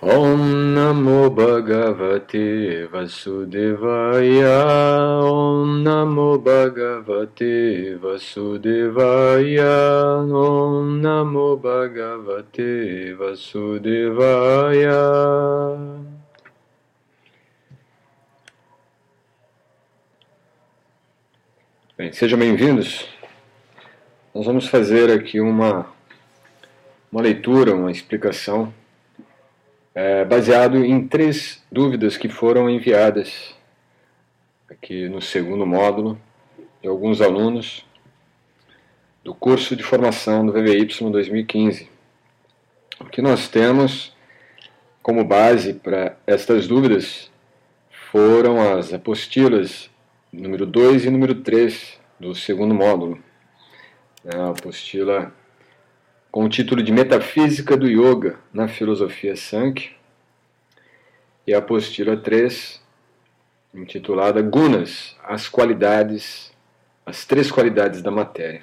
Om Namo Bhagavate Vasudevaya. Om Namo Bhagavate Vasudevaya. Om Namo Bhagavate Vasudevaya. Bem, sejam bem-vindos. Nós vamos fazer aqui uma leitura, uma explicação baseado em 3 dúvidas que foram enviadas aqui no segundo módulo de alguns alunos do curso de formação do VVY 2015. O que nós temos como base para estas dúvidas foram as apostilas número 2 e número 3 do segundo módulo. A apostila com o título de Metafísica do Yoga na Filosofia Sankhya, e a apostila 3, intitulada Gunas, as três qualidades da matéria.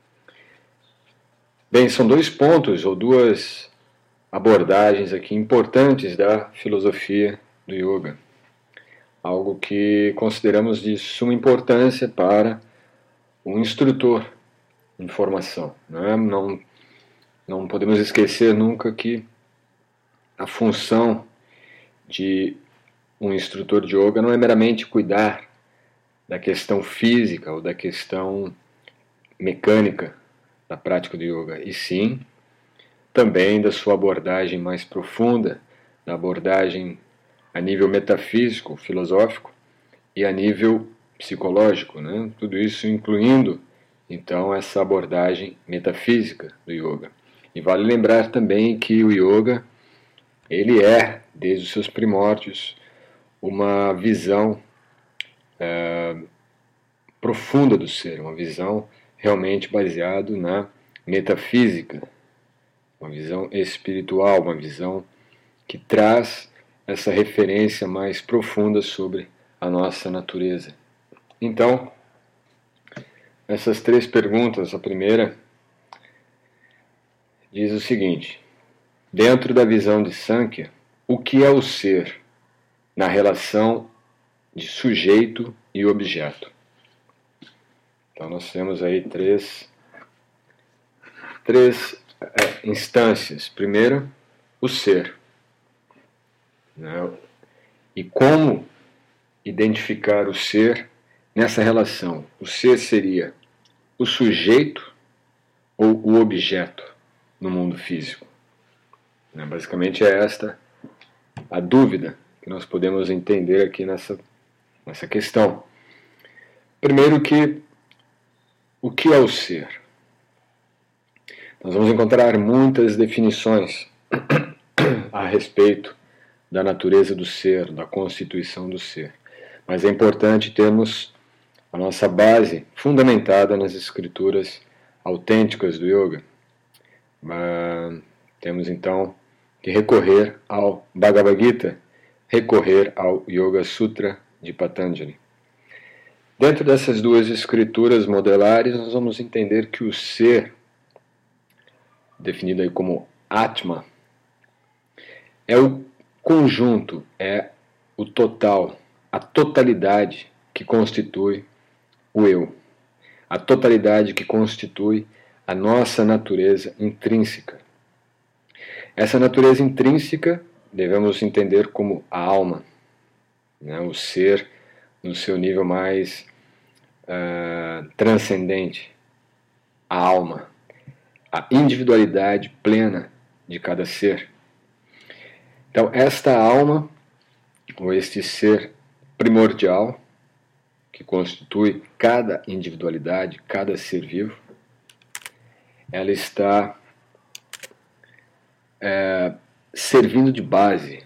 Bem, são 2 pontos ou 2 abordagens aqui importantes da filosofia do yoga. Algo que consideramos de suma importância para um instrutor em formação. Não podemos esquecer nunca que a função de um instrutor de yoga não é meramente cuidar da questão física ou da questão mecânica da prática do yoga, e sim também da sua abordagem mais profunda, da abordagem a nível metafísico, filosófico e a nível psicológico, né? Tudo isso incluindo então essa abordagem metafísica do yoga. E vale lembrar também que o yoga, ele é, desde os seus primórdios, uma visão profunda do ser, uma visão realmente baseada na metafísica, uma visão espiritual, uma visão que traz essa referência mais profunda sobre a nossa natureza. Então, essas 3 perguntas, a primeira diz o seguinte: dentro da visão de Sankhya, o que é o ser na relação de sujeito e objeto? Então nós temos aí três instâncias. Primeiro, o ser. Né? E como identificar o ser nessa relação? O ser seria o sujeito ou o objeto no mundo físico? Basicamente é esta a dúvida que nós podemos entender aqui nessa questão. Primeiro, o que é o ser? Nós vamos encontrar muitas definições a respeito da natureza do ser, da constituição do ser. Mas é importante termos a nossa base fundamentada nas escrituras autênticas do yoga. Temos então que recorrer ao Bhagavad Gita, recorrer ao Yoga Sutra de Patanjali. Dentro dessas 2 escrituras modelares, nós vamos entender que o ser, definido aí como Atma, é o conjunto, é o total, a totalidade que constitui o eu, a totalidade que constitui a nossa natureza intrínseca. Essa natureza intrínseca devemos entender como a alma, né? O ser no seu nível mais transcendente, a alma, a individualidade plena de cada ser. Então, esta alma, ou este ser primordial, que constitui cada individualidade, cada ser vivo, ela está servindo de base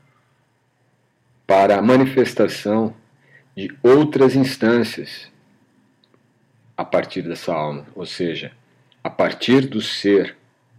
para a manifestação de outras instâncias a partir dessa alma, ou seja, a partir do ser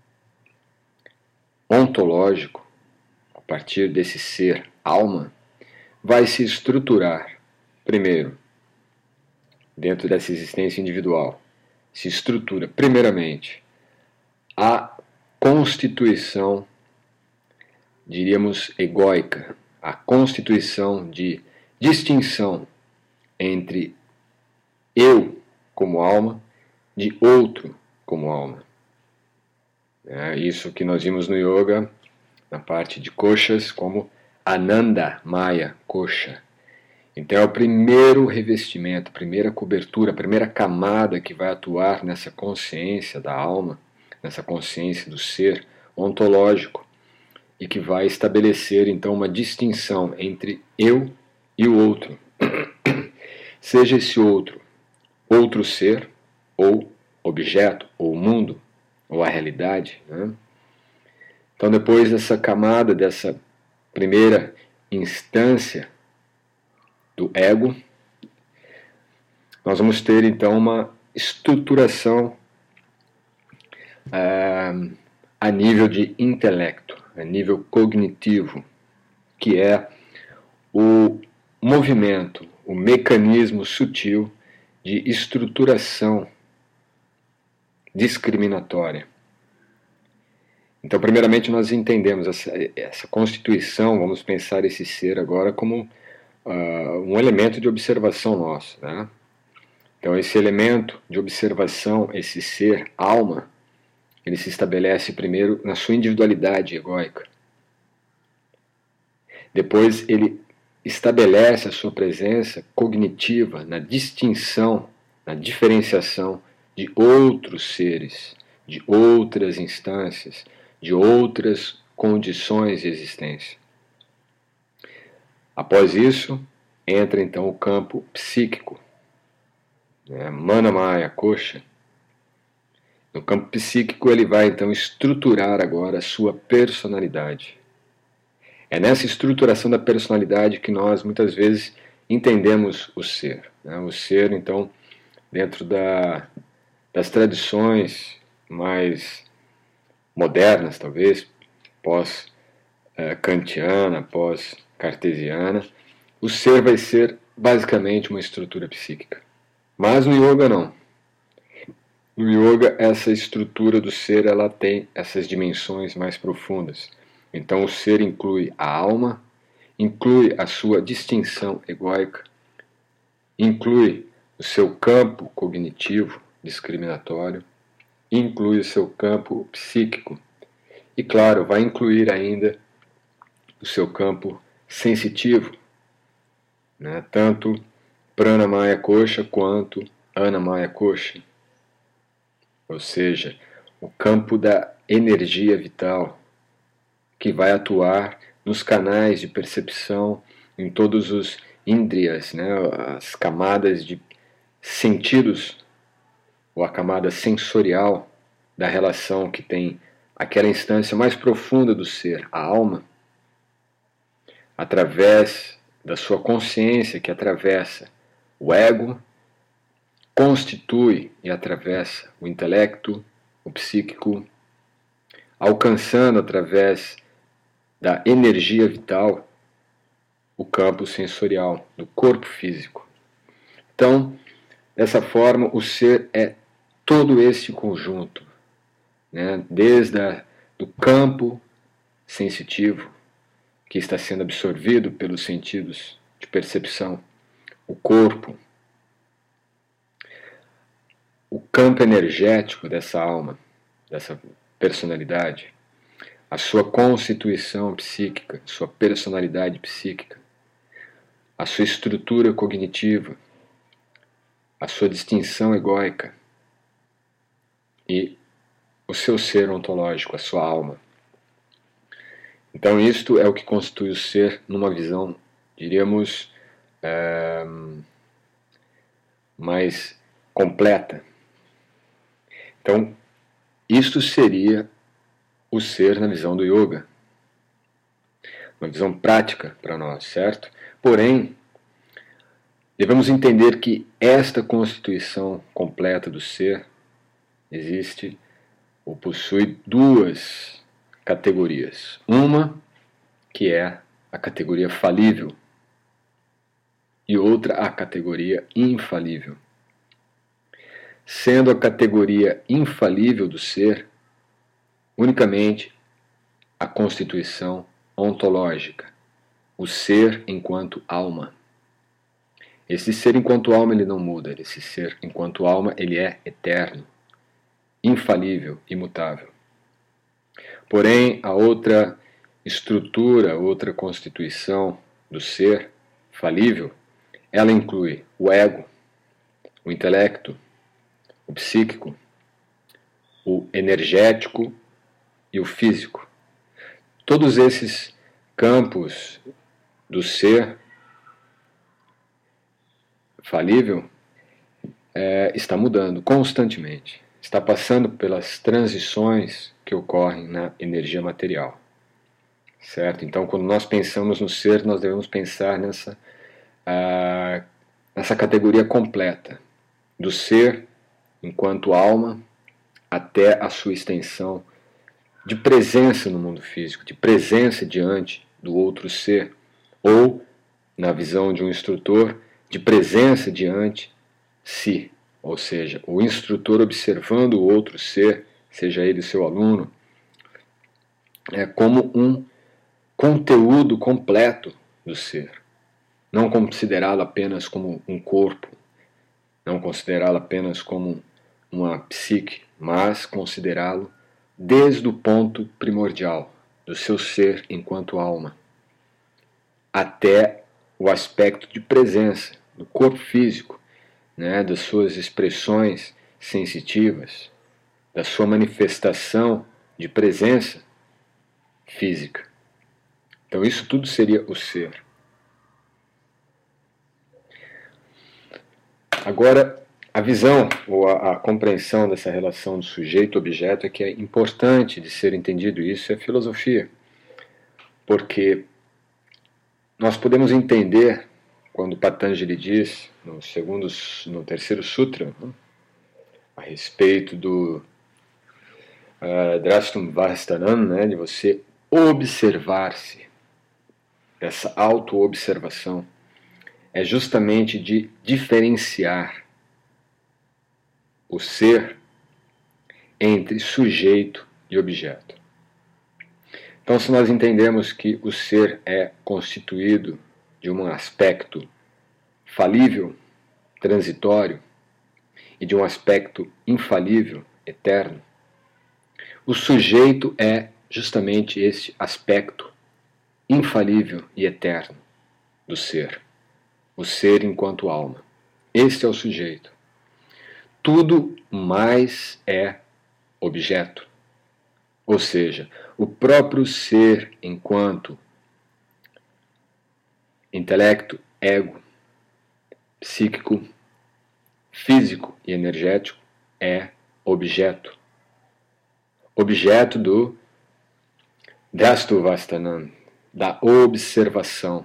ontológico, a partir desse ser alma, vai se estruturar, primeiro, dentro dessa existência individual, se estrutura, primeiramente, a constituição diríamos egóica, a constituição de distinção entre eu como alma de outro como alma. É isso que nós vimos no yoga, na parte de koshas, como Ananda Maya Kosha. Então é o primeiro revestimento, a primeira cobertura, a primeira camada que vai atuar nessa consciência da alma, nessa consciência do ser ontológico, e que vai estabelecer então uma distinção entre eu e o outro. Seja esse outro ser, ou objeto, ou mundo, ou a realidade. Né? Então, depois dessa camada, dessa primeira instância do ego, nós vamos ter então uma estruturação a nível de intelecto, a nível cognitivo, que é o movimento, o mecanismo sutil de estruturação discriminatória. Então, primeiramente, nós entendemos essa constituição, vamos pensar esse ser agora como um elemento de observação nosso. Né? Então, esse elemento de observação, esse ser, alma, ele se estabelece primeiro na sua individualidade egóica. Depois, ele estabelece a sua presença cognitiva na distinção, na diferenciação de outros seres, de outras instâncias, de outras condições de existência. Após isso, entra então o campo psíquico, Manamaya Kosha. No campo psíquico ele vai então estruturar agora a sua personalidade. É nessa estruturação da personalidade que nós muitas vezes entendemos o ser. O ser, então, dentro das tradições mais modernas, talvez, pós-kantiana, pós-cartesiana, o ser vai ser basicamente uma estrutura psíquica. Mas no yoga não. No yoga, essa estrutura do ser ela tem essas dimensões mais profundas. Então o ser inclui a alma, inclui a sua distinção egóica, inclui o seu campo cognitivo discriminatório, inclui o seu campo psíquico e, claro, vai incluir ainda o seu campo sensitivo, né? Tanto Pranamaya Kosha quanto Anamaya Kosha, ou seja, o campo da energia vital que vai atuar nos canais de percepção, em todos os indriyas, né? As camadas de sentidos, ou a camada sensorial da relação que tem aquela instância mais profunda do ser, a alma, através da sua consciência que atravessa o ego, constitui e atravessa o intelecto, o psíquico, alcançando através da energia vital o campo sensorial do corpo físico. Então, dessa forma, o ser é todo esse conjunto, né? Desde do campo sensitivo, que está sendo absorvido pelos sentidos de percepção, o corpo, o campo energético dessa alma, dessa personalidade, a sua constituição psíquica, sua personalidade psíquica, a sua estrutura cognitiva, a sua distinção egóica e o seu ser ontológico, a sua alma. Então isto é o que constitui o ser numa visão, diríamos, mais completa. Então, isto seria o ser na visão do yoga. Uma visão prática para nós, certo? Porém, devemos entender que esta constituição completa do ser existe ou possui duas categorias. Uma que é a categoria falível e outra a categoria infalível. Sendo a categoria infalível do ser unicamente a constituição ontológica, o ser enquanto alma. Esse ser enquanto alma ele não muda, esse ser enquanto alma ele é eterno, infalível, imutável. Porém, a outra estrutura, outra constituição do ser falível, ela inclui o ego, o intelecto, o psíquico, o energético e o físico. Todos esses campos do ser falível está mudando constantemente, está passando pelas transições que ocorrem na energia material, certo? Então, quando nós pensamos no ser, nós devemos pensar nessa categoria completa, do ser enquanto alma até a sua extensão de presença no mundo físico, de presença diante do outro ser, ou, na visão de um instrutor, de presença diante si, ou seja, o instrutor observando o outro ser, seja ele seu aluno, como um conteúdo completo do ser. Não considerá-lo apenas como um corpo, não considerá-lo apenas como uma psique, mas considerá-lo desde o ponto primordial do seu ser enquanto alma, até o aspecto de presença do corpo físico, das suas expressões sensitivas, da sua manifestação de presença física. Então isso tudo seria o ser. Agora, a visão ou a compreensão dessa relação do sujeito-objeto é que é importante de ser entendido, isso é filosofia, porque nós podemos entender, quando Patanjali diz, no terceiro sutra, a respeito do Drashtum Vastanan, de você observar-se, essa auto-observação, é justamente de diferenciar o ser entre sujeito e objeto. Então, se nós entendemos que o ser é constituído de um aspecto falível, transitório, e de um aspecto infalível, eterno, o sujeito é justamente esse aspecto infalível e eterno do ser. O ser enquanto alma. Este é o sujeito. Tudo mais é objeto. Ou seja, o próprio ser enquanto intelecto, ego, psíquico, físico e energético é objeto. Objeto do Drashtuvastanan, da observação,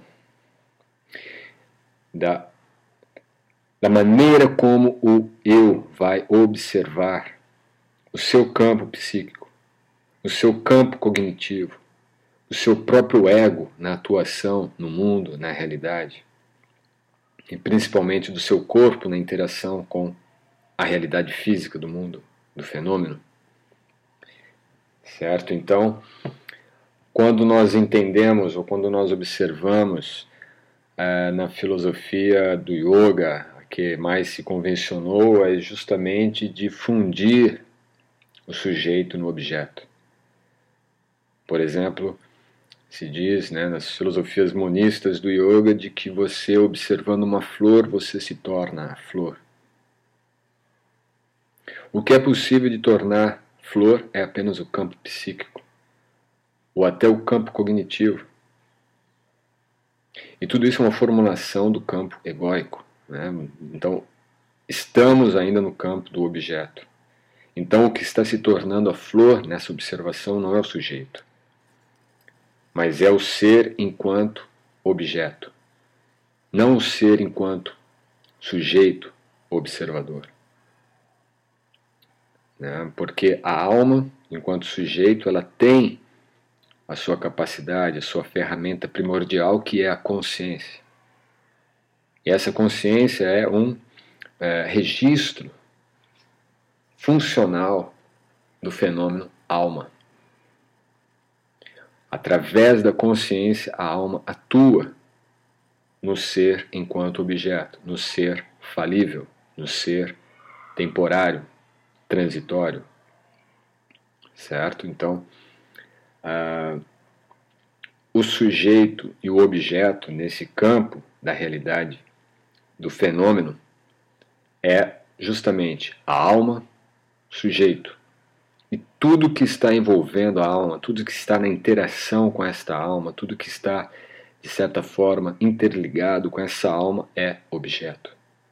da maneira como o eu vai observar o seu campo psíquico, o seu campo cognitivo, o seu próprio ego na atuação no mundo, na realidade, e principalmente do seu corpo na interação com a realidade física do mundo, do fenômeno. Certo? Então, quando nós entendemos ou quando nós observamos na filosofia do yoga, que mais se convencionou é justamente de fundir o sujeito no objeto. Por exemplo, se diz nas filosofias monistas do yoga de que você, observando uma flor, você se torna a flor. O que é possível de tornar flor é apenas o campo psíquico, ou até o campo cognitivo. E tudo isso é uma formulação do campo egóico. Então, estamos ainda no campo do objeto. Então, o que está se tornando a flor nessa observação não é o sujeito, mas é o ser enquanto objeto, não o ser enquanto sujeito observador. Porque a alma, enquanto sujeito, ela tem a sua capacidade, a sua ferramenta primordial, que é a consciência. E essa consciência é um registro funcional do fenômeno alma. Através da consciência, a alma atua no ser enquanto objeto, no ser falível, no ser temporário, transitório, certo? Então, o sujeito e o objeto nesse campo da realidade, do fenômeno, é justamente a alma, sujeito. E tudo que está envolvendo a alma, tudo que está na interação com esta alma, tudo que está, de certa forma, interligado com essa alma é objeto.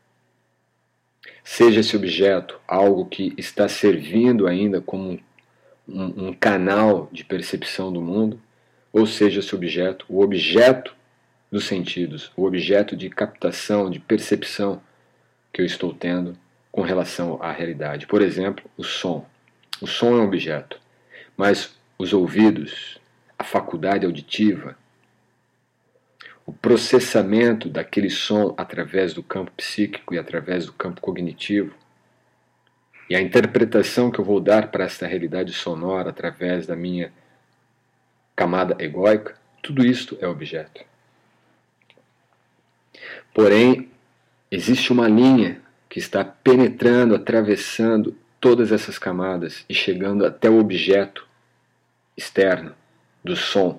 Seja esse objeto algo que está servindo ainda como um canal de percepção do mundo, ou seja esse objeto, o objeto dos sentidos, o objeto de captação, de percepção que eu estou tendo com relação à realidade. Por exemplo, o som. O som é um objeto, mas os ouvidos, a faculdade auditiva, o processamento daquele som através do campo psíquico e através do campo cognitivo, e a interpretação que eu vou dar para esta realidade sonora através da minha camada egóica, tudo isto é objeto. Porém, existe uma linha que está penetrando, atravessando todas essas camadas e chegando até o objeto externo do som.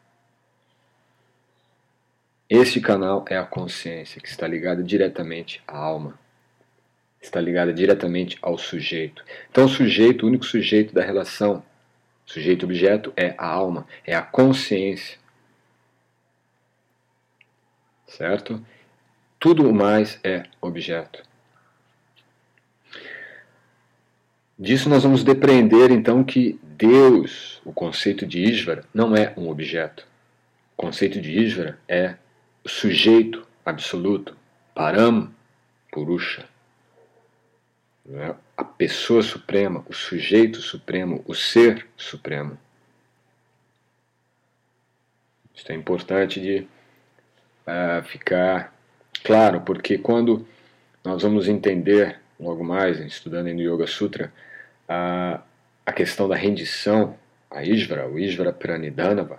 Este canal é a consciência, que está ligada diretamente à alma, está ligada diretamente ao sujeito. Então o sujeito, o único sujeito da relação sujeito-objeto é a alma, é a consciência. Certo? Tudo o mais é objeto. Disso nós vamos depreender então que Deus, o conceito de Ishvara, não é um objeto. O conceito de Ishvara é o sujeito absoluto, Param Purusha. A pessoa suprema, o sujeito supremo, o ser supremo. Isso é importante de ficar claro, porque quando nós vamos entender logo mais, estudando no Yoga Sutra, a questão da rendição a Ishvara, o Ishvara Pranidhanava,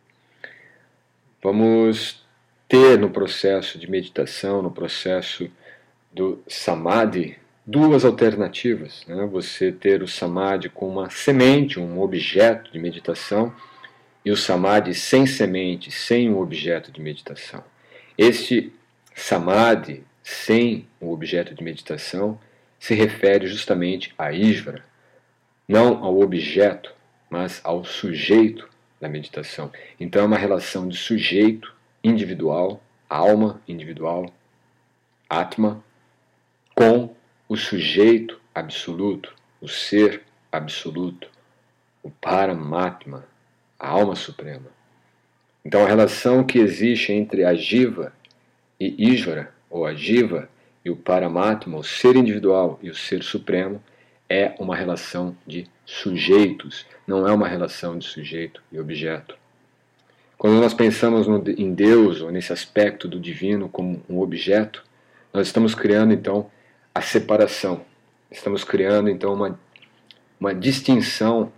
vamos ter no processo de meditação, no processo do Samadhi, duas alternativas. Né? Você ter o Samadhi com uma semente, um objeto de meditação, e o Samadhi sem semente, sem um objeto de meditação. Este Samadhi sem o objeto de meditação se refere justamente a Ishvara, não ao objeto, mas ao sujeito da meditação. Então é uma relação de sujeito individual, alma individual, Atma, com o sujeito absoluto, o ser absoluto, o Paramatma, a alma suprema. Então a relação que existe entre a Jiva e Ishvara, ou a Jiva e o Paramatma, o ser individual e o ser supremo, é uma relação de sujeitos, não é uma relação de sujeito e objeto. Quando nós pensamos em Deus, ou nesse aspecto do divino como um objeto, nós estamos criando então a separação, estamos criando então uma distinção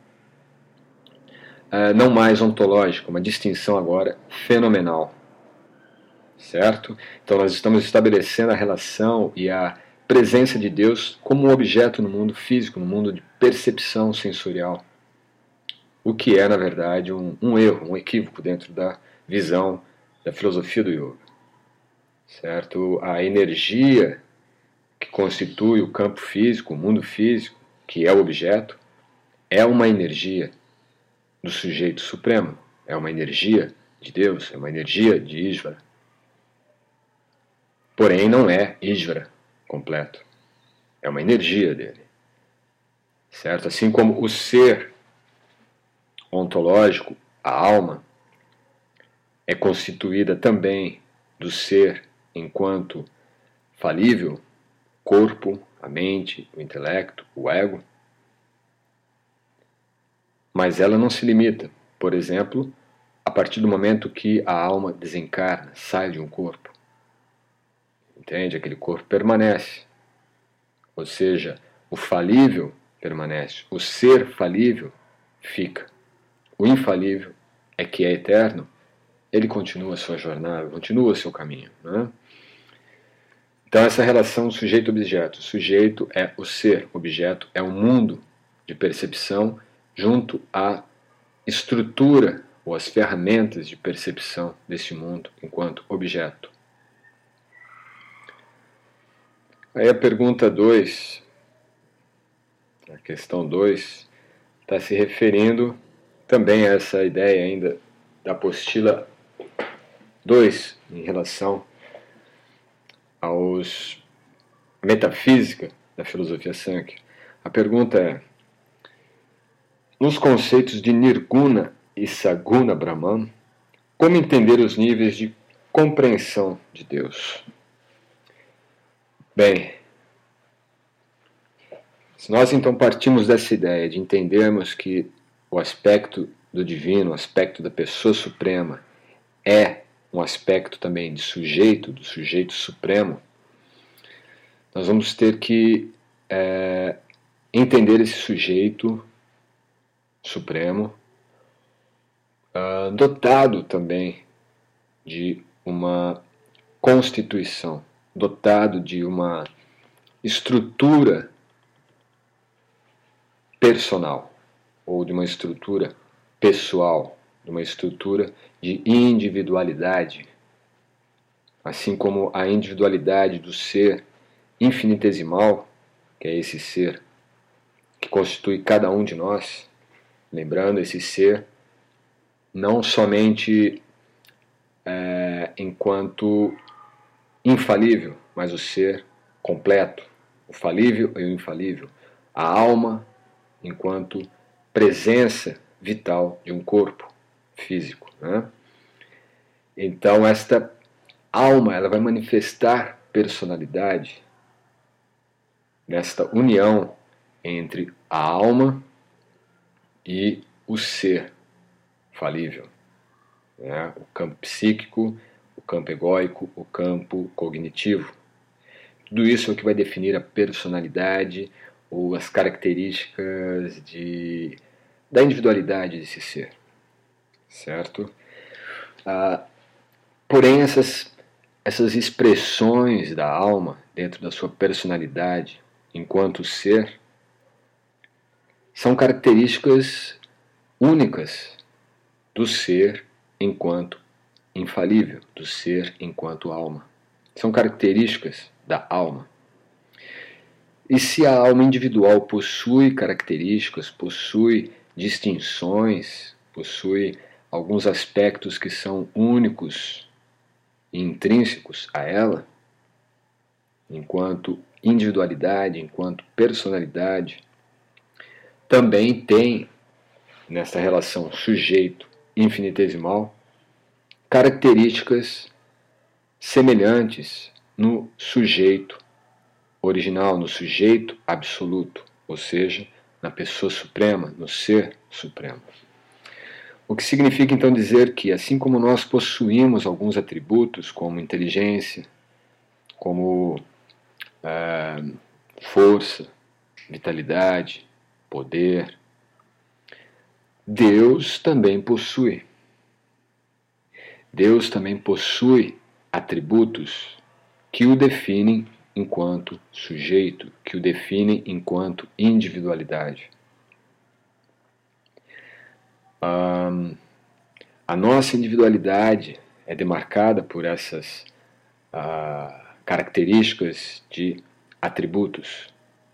não mais ontológica, uma distinção agora fenomenal. Certo? Então nós estamos estabelecendo a relação e a presença de Deus como um objeto no mundo físico, no mundo de percepção sensorial. O que é, na verdade, um erro, um equívoco dentro da visão da filosofia do yoga. Certo? A energia que constitui o campo físico, o mundo físico, que é o objeto, é uma energia do sujeito supremo, é uma energia de Deus, é uma energia de Ishvara. Porém, não é Ishvara completo. É uma energia dele. Certo? Assim como o ser ontológico, a alma, é constituída também do ser enquanto falível, corpo, a mente, o intelecto, o ego. Mas ela não se limita, por exemplo, a partir do momento que a alma desencarna, sai de um corpo. Entende? Aquele corpo permanece. Ou seja, o falível permanece. O ser falível fica. O infalível é que é eterno, ele continua a sua jornada, continua o seu caminho, né? Então essa relação sujeito-objeto. Sujeito é o ser, objeto é o mundo de percepção junto à estrutura ou as ferramentas de percepção desse mundo enquanto objeto. Aí a pergunta 2, a questão 2, está se referindo também a essa ideia ainda da apostila 2 em relação aos metafísica da filosofia Sankhya. A pergunta é: nos conceitos de Nirguna e Saguna Brahman, como entender os níveis de compreensão de Deus? Bem, se nós então partimos dessa ideia de entendermos que o aspecto do divino, o aspecto da pessoa suprema, é um aspecto também de sujeito, do sujeito supremo, nós vamos ter que entender esse sujeito supremo, dotado também de uma constituição, dotado de uma estrutura personal, ou de uma estrutura pessoal, de uma estrutura de individualidade, assim como a individualidade do ser infinitesimal, que é esse ser que constitui cada um de nós. Lembrando, esse ser não somente enquanto infalível, mas o ser completo, o falível e o infalível, a alma enquanto presença vital de um corpo físico, né? Então esta alma, ela vai manifestar personalidade nesta união entre a alma e o ser falível, né? O campo psíquico, o campo egóico, o campo cognitivo. Tudo isso é o que vai definir a personalidade ou as características da individualidade desse ser, certo? Porém, essas expressões da alma dentro da sua personalidade enquanto ser são características únicas do ser enquanto infalível, do ser enquanto alma. São características da alma. E se a alma individual possui características, possui distinções, possui alguns aspectos que são únicos e intrínsecos a ela, enquanto individualidade, enquanto personalidade, também tem, nessa relação sujeito infinitesimal, características semelhantes no sujeito original, no sujeito absoluto, ou seja, na pessoa suprema, no ser supremo. O que significa então dizer que, assim como nós possuímos alguns atributos, como inteligência, como força, vitalidade, poder, Deus também possui. Deus também possui atributos que o definem enquanto sujeito, que o definem enquanto individualidade. A nossa individualidade é demarcada por essas características de atributos.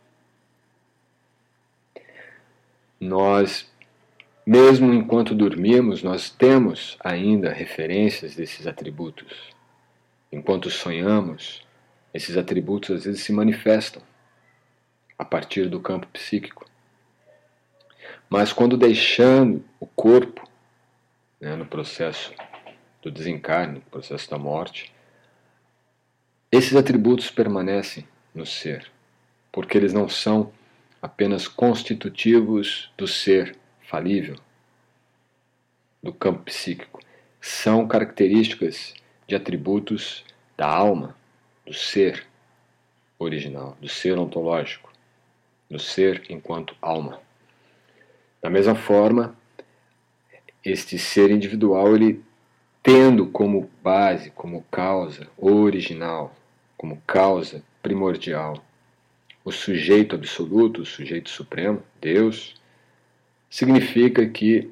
Nós, mesmo enquanto dormimos, nós temos ainda referências desses atributos. Enquanto sonhamos, esses atributos às vezes se manifestam a partir do campo psíquico. Mas quando deixando o corpo, né, no processo do desencarne, no processo da morte, esses atributos permanecem no ser, porque eles não são apenas constitutivos do ser falível, do campo psíquico. São características de atributos da alma, do ser original, do ser ontológico, do ser enquanto alma. Da mesma forma, este ser individual, ele tendo como base, como causa original, como causa primordial, o sujeito absoluto, o sujeito supremo, Deus, significa que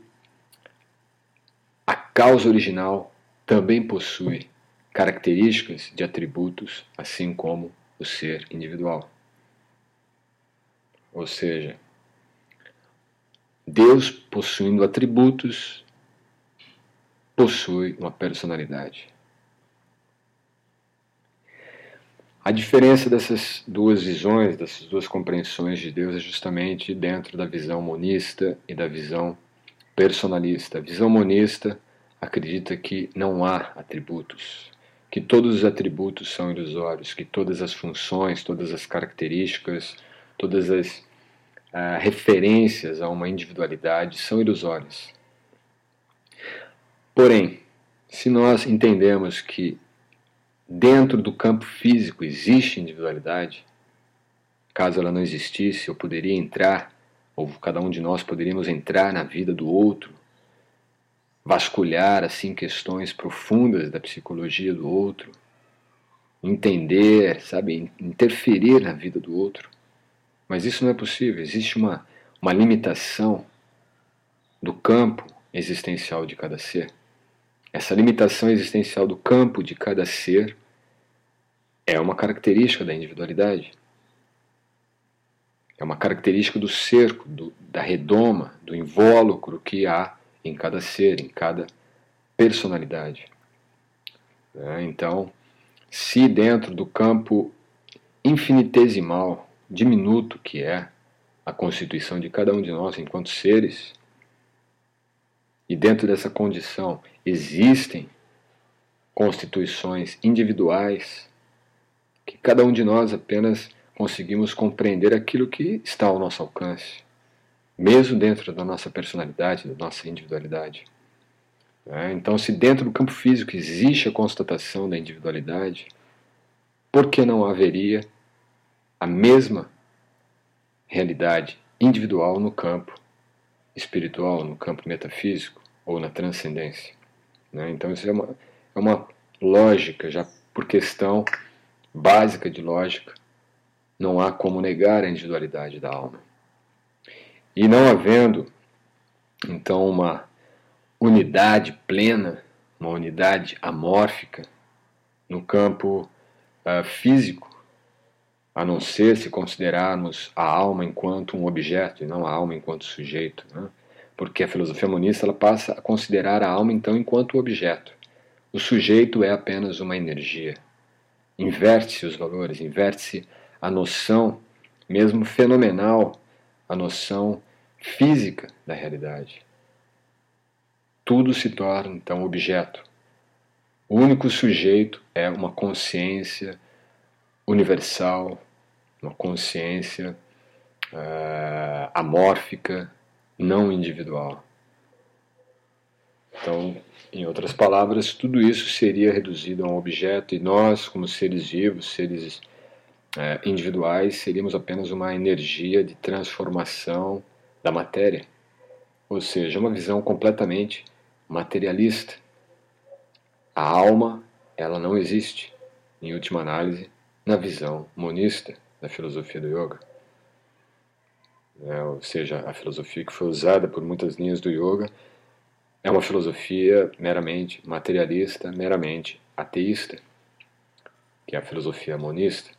a causa original também possui características de atributos, assim como o ser individual. Ou seja, Deus, possuindo atributos, possui uma personalidade. A diferença dessas duas visões, dessas duas compreensões de Deus é justamente dentro da visão monista e da visão personalista. A visão monista acredita que não há atributos, que todos os atributos são ilusórios, que todas as funções, todas as características, todas as referências a uma individualidade são ilusórias. Porém, se nós entendemos que dentro do campo físico existe individualidade, caso ela não existisse, eu poderia entrar, ou cada um de nós poderíamos entrar na vida do outro, vasculhar assim questões profundas da psicologia do outro, entender, sabe, interferir na vida do outro. Mas isso não é possível, existe uma limitação do campo existencial de cada ser. Essa limitação existencial do campo de cada ser é uma característica da individualidade. É uma característica do cerco, da redoma, do invólucro que há em cada ser, em cada personalidade. Então, se dentro do campo infinitesimal, diminuto que é a constituição de cada um de nós enquanto seres, e dentro dessa condição existem constituições individuais, que cada um de nós apenas conseguimos compreender aquilo que está ao nosso alcance, mesmo dentro da nossa personalidade, da nossa individualidade. Então, se dentro do campo físico existe a constatação da individualidade, por que não haveria a mesma realidade individual no campo espiritual, no campo metafísico ou na transcendência? Então, isso é uma lógica, já por questão básica de lógica, não há como negar a individualidade da alma. E não havendo, então, uma unidade plena, uma unidade amórfica no campo físico, a não ser se considerarmos a alma enquanto um objeto e não a alma enquanto sujeito, porque a filosofia monista ela passa a considerar a alma então enquanto objeto. O sujeito é apenas uma energia. Inverte-se os valores, inverte-se a noção, mesmo fenomenal, a noção física da realidade. Tudo se torna, então, objeto. O único sujeito é uma consciência universal, uma consciência amórfica, não individual. Então, em outras palavras, tudo isso seria reduzido a um objeto e nós, como seres vivos, seres individuais, seríamos apenas uma energia de transformação da matéria. Ou seja, uma visão completamente materialista. A alma, ela não existe, em última análise, na visão monista da filosofia do yoga. Ou seja, a filosofia que foi usada por muitas linhas do yoga é uma filosofia meramente materialista, meramente ateísta, que é a filosofia monista.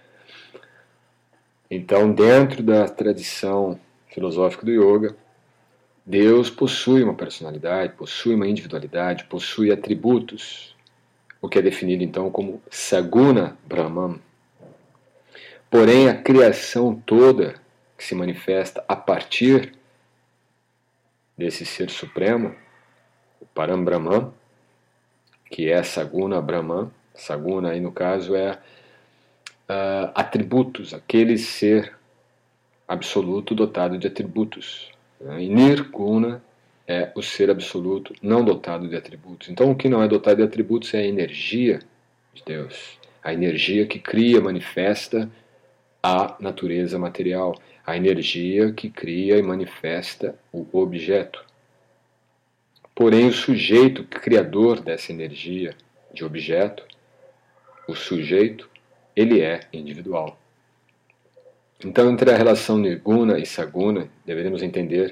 Então, dentro da tradição filosófica do yoga, Deus possui uma personalidade, possui uma individualidade, possui atributos, o que é definido então como Saguna Brahman. Porém, a criação toda que se manifesta a partir desse ser supremo, o Param Brahman, que é Saguna Brahman, Saguna aí no caso é atributos, aquele ser absoluto dotado de atributos. E Nirguna é o ser absoluto não dotado de atributos. Então, o que não é dotado de atributos é a energia de Deus, a energia que cria, manifesta a natureza material, a energia que cria e manifesta o objeto. Porém, o sujeito criador dessa energia de objeto, o sujeito, ele é individual. Então, entre a relação Nirguna e Saguna, deveremos entender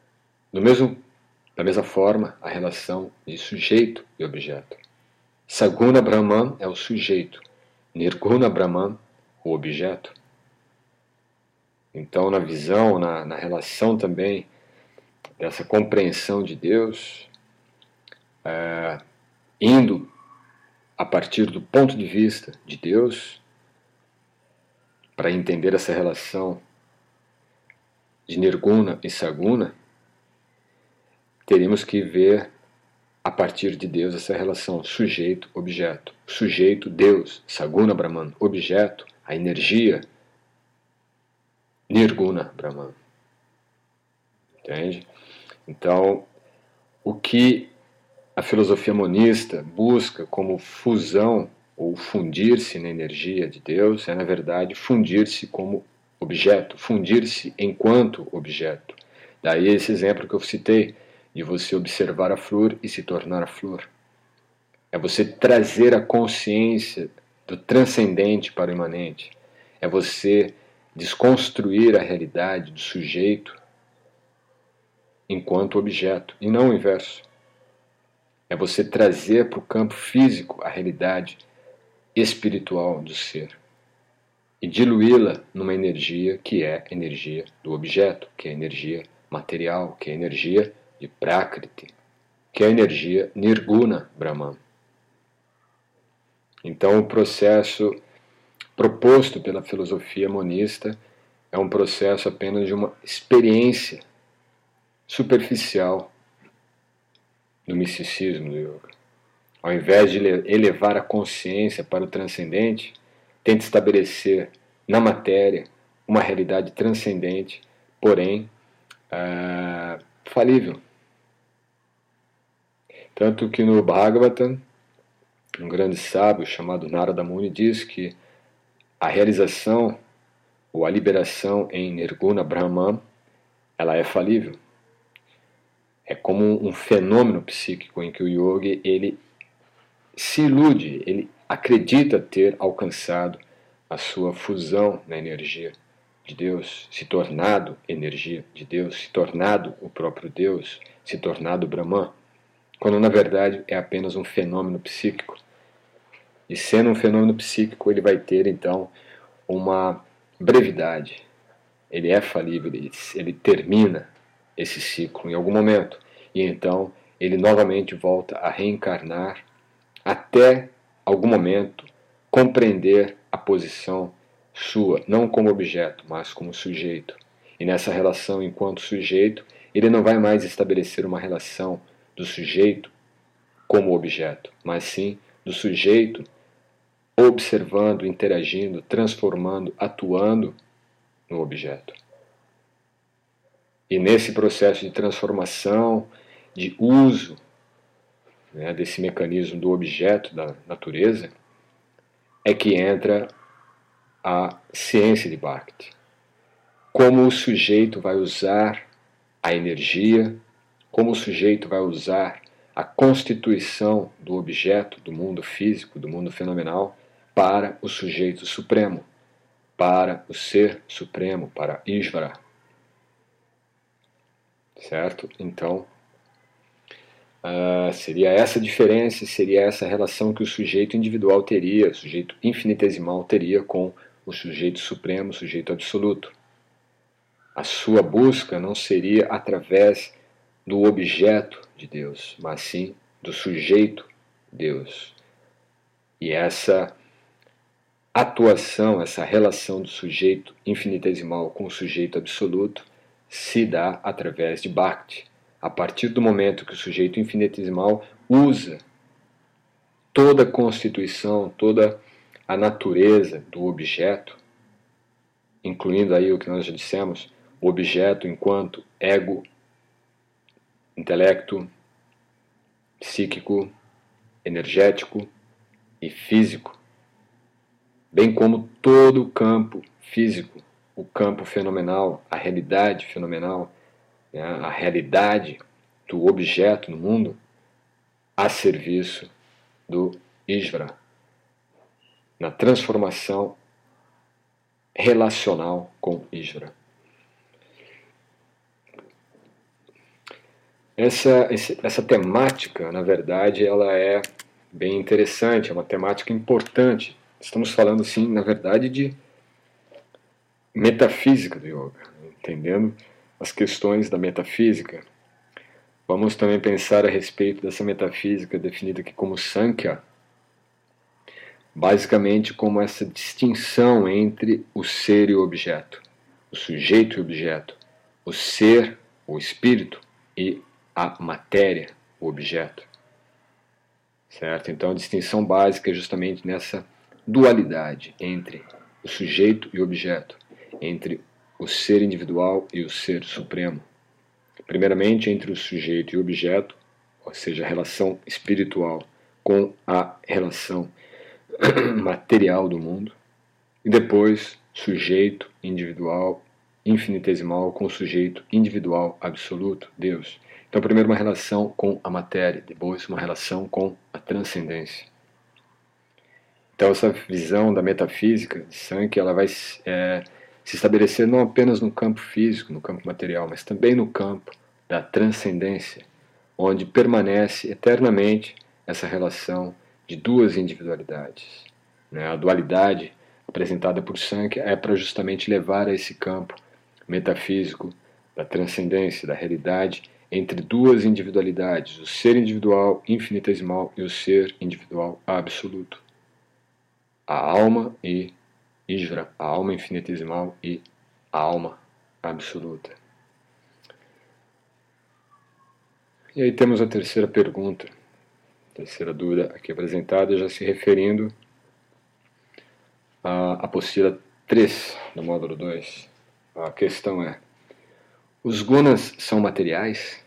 da mesma forma a relação de sujeito e objeto. Saguna Brahman é o sujeito, Nirguna Brahman, o objeto. Então, na visão, na relação também dessa compreensão de Deus, indo a partir do ponto de vista de Deus, para entender essa relação de Nirguna e Saguna, teríamos que ver a partir de Deus essa relação sujeito-objeto. Sujeito, Deus, Saguna Brahman, objeto, a energia, Nirguna Brahman. Entende? Então, o que a filosofia monista busca como fusão ou fundir-se na energia de Deus é, na verdade, fundir-se como objeto, fundir-se enquanto objeto. Daí esse exemplo que eu citei, de você observar a flor e se tornar a flor. É você trazer a consciência do transcendente para o imanente. É você desconstruir a realidade do sujeito enquanto objeto, e não o inverso. É você trazer para o campo físico a realidade espiritual do ser e diluí-la numa energia que é a energia do objeto, que é a energia material, que é a energia de Prakriti, que é a energia Nirguna Brahman. Então o processo proposto pela filosofia monista é um processo apenas de uma experiência superficial do misticismo do yoga. Ao invés de elevar a consciência para o transcendente, tenta estabelecer na matéria uma realidade transcendente, porém falível. Tanto que no Bhagavatam, um grande sábio chamado Narada Muni diz que a realização ou a liberação em Nirguna Brahman, ela é falível. É como um fenômeno psíquico em que o yogi ele se ilude, ele acredita ter alcançado a sua fusão na energia de Deus, se tornado energia de Deus, se tornado o próprio Deus, se tornado Brahman, quando na verdade é apenas um fenômeno psíquico. E sendo um fenômeno psíquico, ele vai ter então uma brevidade. Ele é falível, ele termina esse ciclo em algum momento. E então ele novamente volta a reencarnar até algum momento compreender a posição sua, não como objeto, mas como sujeito. E nessa relação enquanto sujeito, ele não vai mais estabelecer uma relação do sujeito como objeto, mas sim do sujeito observando, interagindo, transformando, atuando no objeto. E nesse processo de transformação, de uso, né, desse mecanismo do objeto da natureza, é que entra a ciência de Bhakti. Como o sujeito vai usar a energia, como o sujeito vai usar a constituição do objeto, do mundo físico, do mundo fenomenal, para o sujeito supremo, para o ser supremo, para Ishvara. Certo? Então, seria essa diferença, seria essa relação que o sujeito individual teria, o sujeito infinitesimal teria com o sujeito supremo, o sujeito absoluto. A sua busca não seria através do objeto de Deus, mas sim do sujeito Deus. E essa atuação, essa relação do sujeito infinitesimal com o sujeito absoluto se dá através de Bhakti. A partir do momento que o sujeito infinitesimal usa toda a constituição, toda a natureza do objeto, incluindo aí o que nós já dissemos, o objeto enquanto ego, intelecto, psíquico, energético e físico, bem como todo o campo físico, o campo fenomenal, a realidade fenomenal, né, a realidade do objeto no mundo a serviço do Ishvara, na transformação relacional com Ishvara. Essa temática, na verdade, ela é bem interessante, é uma temática importante. Estamos falando, sim, na verdade, de metafísica do yoga, entendendo as questões da metafísica. Vamos também pensar a respeito dessa metafísica definida aqui como Sankhya, basicamente como essa distinção entre o ser e o objeto, o sujeito e o objeto, o ser, o espírito, e a matéria, o objeto. Certo? Então a distinção básica é justamente nessa dualidade entre o sujeito e o objeto, entre o ser individual e o ser supremo. Primeiramente entre o sujeito e o objeto, ou seja, a relação espiritual com a relação material do mundo, e depois sujeito individual infinitesimal com o sujeito individual absoluto, Deus. Então, primeiro uma relação com a matéria, depois uma relação com a transcendência. Então, essa visão da metafísica de Sankhya, ela vai se estabelecer não apenas no campo físico, no campo material, mas também no campo da transcendência, onde permanece eternamente essa relação de duas individualidades. A dualidade apresentada por Sankhya é para justamente levar a esse campo metafísico da transcendência, da realidade, entre duas individualidades, o ser individual infinitesimal e o ser individual absoluto. A alma e Ishvara, a alma infinitesimal e a alma absoluta. E aí temos a terceira pergunta, a terceira dúvida aqui apresentada, já se referindo à apostila 3 do módulo 2. A questão é: os gunas são materiais?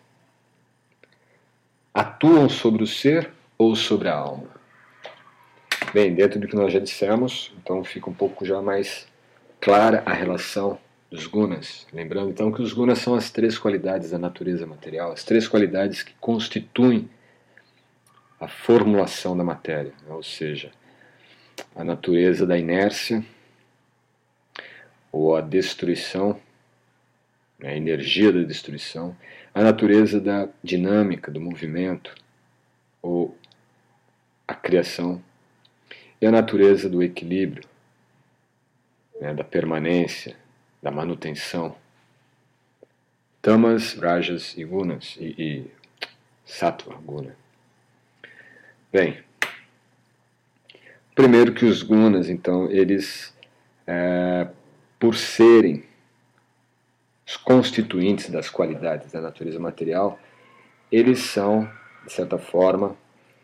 Atuam sobre o ser ou sobre a alma? Bem, dentro do que nós já dissemos, então fica um pouco já mais clara a relação dos gunas. Lembrando então que os gunas são as três qualidades da natureza material, as três qualidades que constituem a formulação da matéria, ou seja, a natureza da inércia ou a destruição, a energia da destruição, a natureza da dinâmica, do movimento, ou a criação, e a natureza do equilíbrio, da permanência, da manutenção. Tamas, Rajas e Gunas, e Sattva, Guna. Bem, primeiro que os Gunas, então, eles, por serem os constituintes das qualidades da natureza material, eles são, de certa forma,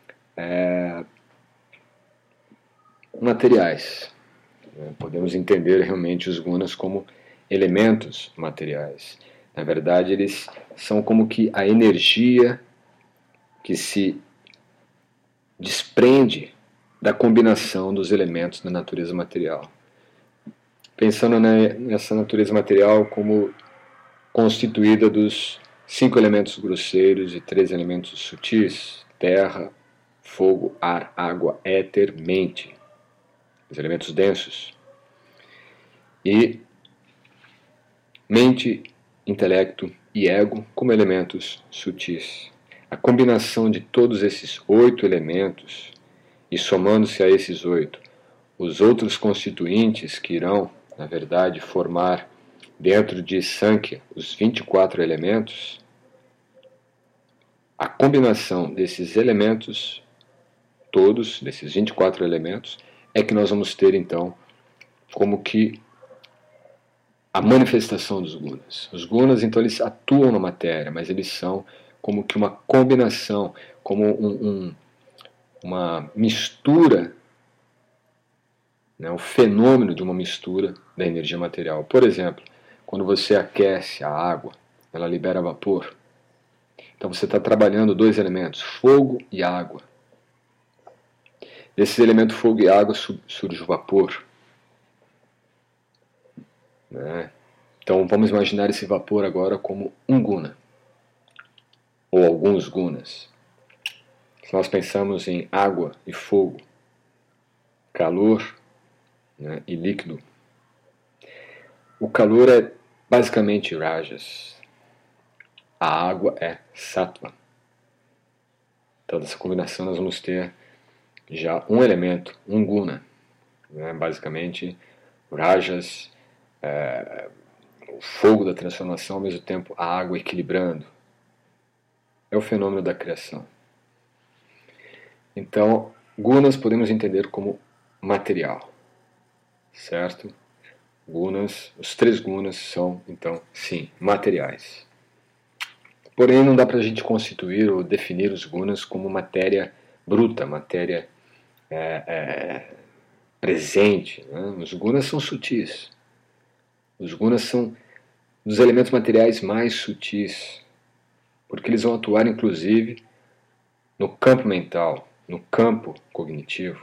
materiais. Podemos entender realmente os gunas como elementos materiais. Na verdade, eles são como que a energia que se desprende da combinação dos elementos da natureza material. Pensando nessa natureza material como constituída dos 5 elementos grosseiros e 3 elementos sutis: terra, fogo, ar, água, éter, mente, os elementos densos. E mente, intelecto e ego como elementos sutis. A combinação de todos esses 8 elementos, e somando-se a esses 8, os outros constituintes que irão, na verdade, formar dentro de Sankhya os 24 elementos, a combinação desses elementos, todos, desses 24 elementos, é que nós vamos ter então como que a manifestação dos gunas. Os gunas, então, eles atuam na matéria, mas eles são como que uma combinação, como uma mistura, o fenômeno de uma mistura da energia material. Por exemplo, quando você aquece a água, ela libera vapor. Então você está trabalhando 2 elementos, fogo e água. Desses elementos fogo e água surge o vapor. Então vamos imaginar esse vapor agora como um guna. ou alguns gunas. Se nós pensamos em água e fogo, calor, né, e líquido, o calor é basicamente rajas, a água é sattva. Então, dessa combinação, nós vamos ter já um elemento, um guna, né, basicamente rajas, o fogo da transformação, ao mesmo tempo a água equilibrando. É o fenômeno da criação. Então, gunas podemos entender como material, certo? Gunas, os 3 gunas são, então, sim, materiais. Porém, não dá para a gente constituir ou definir os gunas como matéria bruta, matéria presente. Né? Os gunas são sutis. Os gunas são dos elementos materiais mais sutis, porque eles vão atuar, inclusive, no campo mental, no campo cognitivo.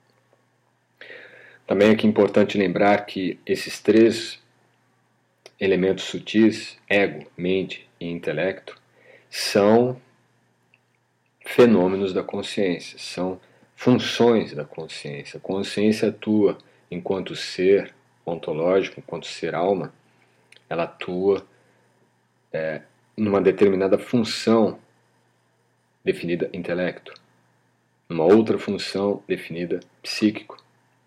Também é importante lembrar que esses 3 elementos sutis, ego, mente e intelecto, são fenômenos da consciência, são funções da consciência. A consciência atua enquanto ser ontológico, enquanto ser alma, ela atua numa determinada função definida intelecto, numa outra função definida psíquico,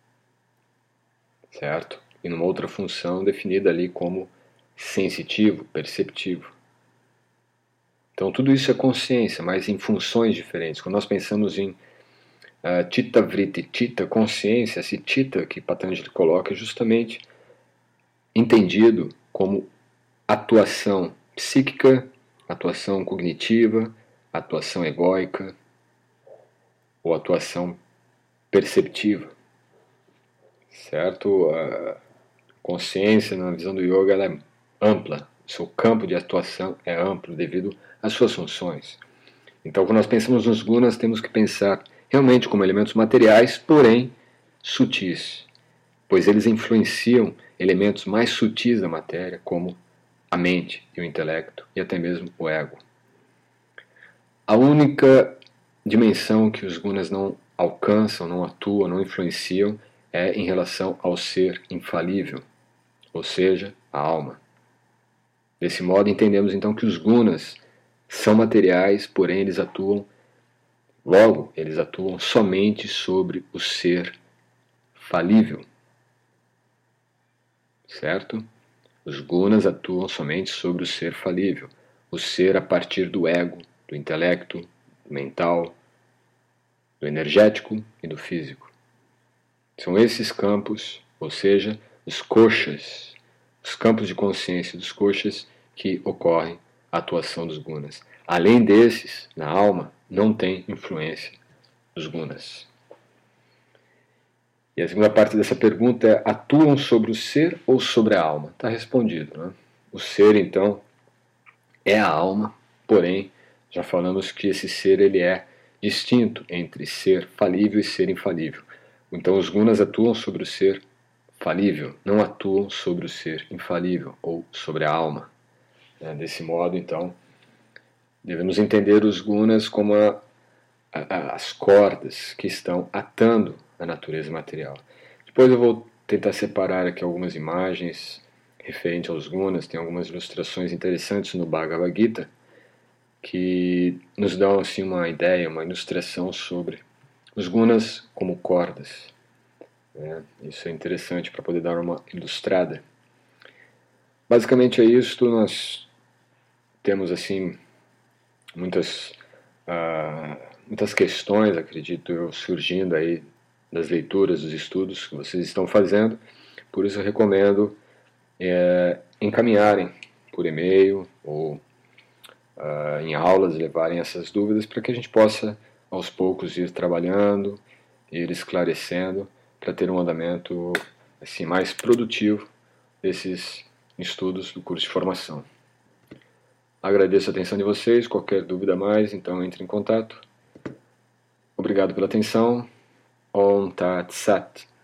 certo? E numa outra função definida ali como sensitivo, perceptivo. Então tudo isso é consciência, mas em funções diferentes. Quando nós pensamos em Chitta Vritti, Chitta, consciência, esse Chitta que Patanjali coloca é justamente entendido como atuação psíquica, atuação cognitiva, atuação egóica ou atuação perceptiva, certo? A consciência, na visão do yoga, ela é ampla, o seu campo de atuação é amplo devido às suas funções. Então, quando nós pensamos nos gunas, temos que pensar realmente como elementos materiais, porém sutis, pois eles influenciam elementos mais sutis da matéria, como a mente e o intelecto, e até mesmo o ego. A única dimensão que os gunas não alcançam, não atuam, não influenciam, é em relação ao ser infalível, ou seja, a alma. Desse modo, entendemos então que os gunas são materiais, porém eles atuam, logo, eles atuam somente sobre o ser falível, certo? Os gunas atuam somente sobre o ser falível, o ser a partir do ego, do intelecto, do mental, do energético e do físico. São esses campos, ou seja, os koshas, os campos de consciência dos koshas, que ocorre a atuação dos gunas. Além desses, na alma, não tem influência dos gunas. E a segunda parte dessa pergunta é: atuam sobre o ser ou sobre a alma? Está respondido, né? O ser, então, é a alma, porém, já falamos que esse ser ele é distinto entre ser falível e ser infalível. Então, os gunas atuam sobre o ser falível, não atuam sobre o ser infalível ou sobre a alma. Desse modo, então, devemos entender os gunas como as cordas que estão atando a natureza material. Depois eu vou tentar separar aqui algumas imagens referente aos gunas. Tem algumas ilustrações interessantes no Bhagavad Gita que nos dão assim uma ideia, uma ilustração sobre os gunas como cordas. Isso é interessante para poder dar uma ilustrada. Basicamente é isto. Nós temos assim muitas questões, acredito eu, surgindo aí das leituras, dos estudos que vocês estão fazendo. Por isso eu recomendo encaminharem por e-mail ou em aulas, levarem essas dúvidas para que a gente possa aos poucos ir trabalhando, ir esclarecendo, para ter um andamento assim mais produtivo desses estudos do curso de formação. Agradeço a atenção de vocês. Qualquer dúvida a mais, então entre em contato. Obrigado pela atenção. Om Tat Sat.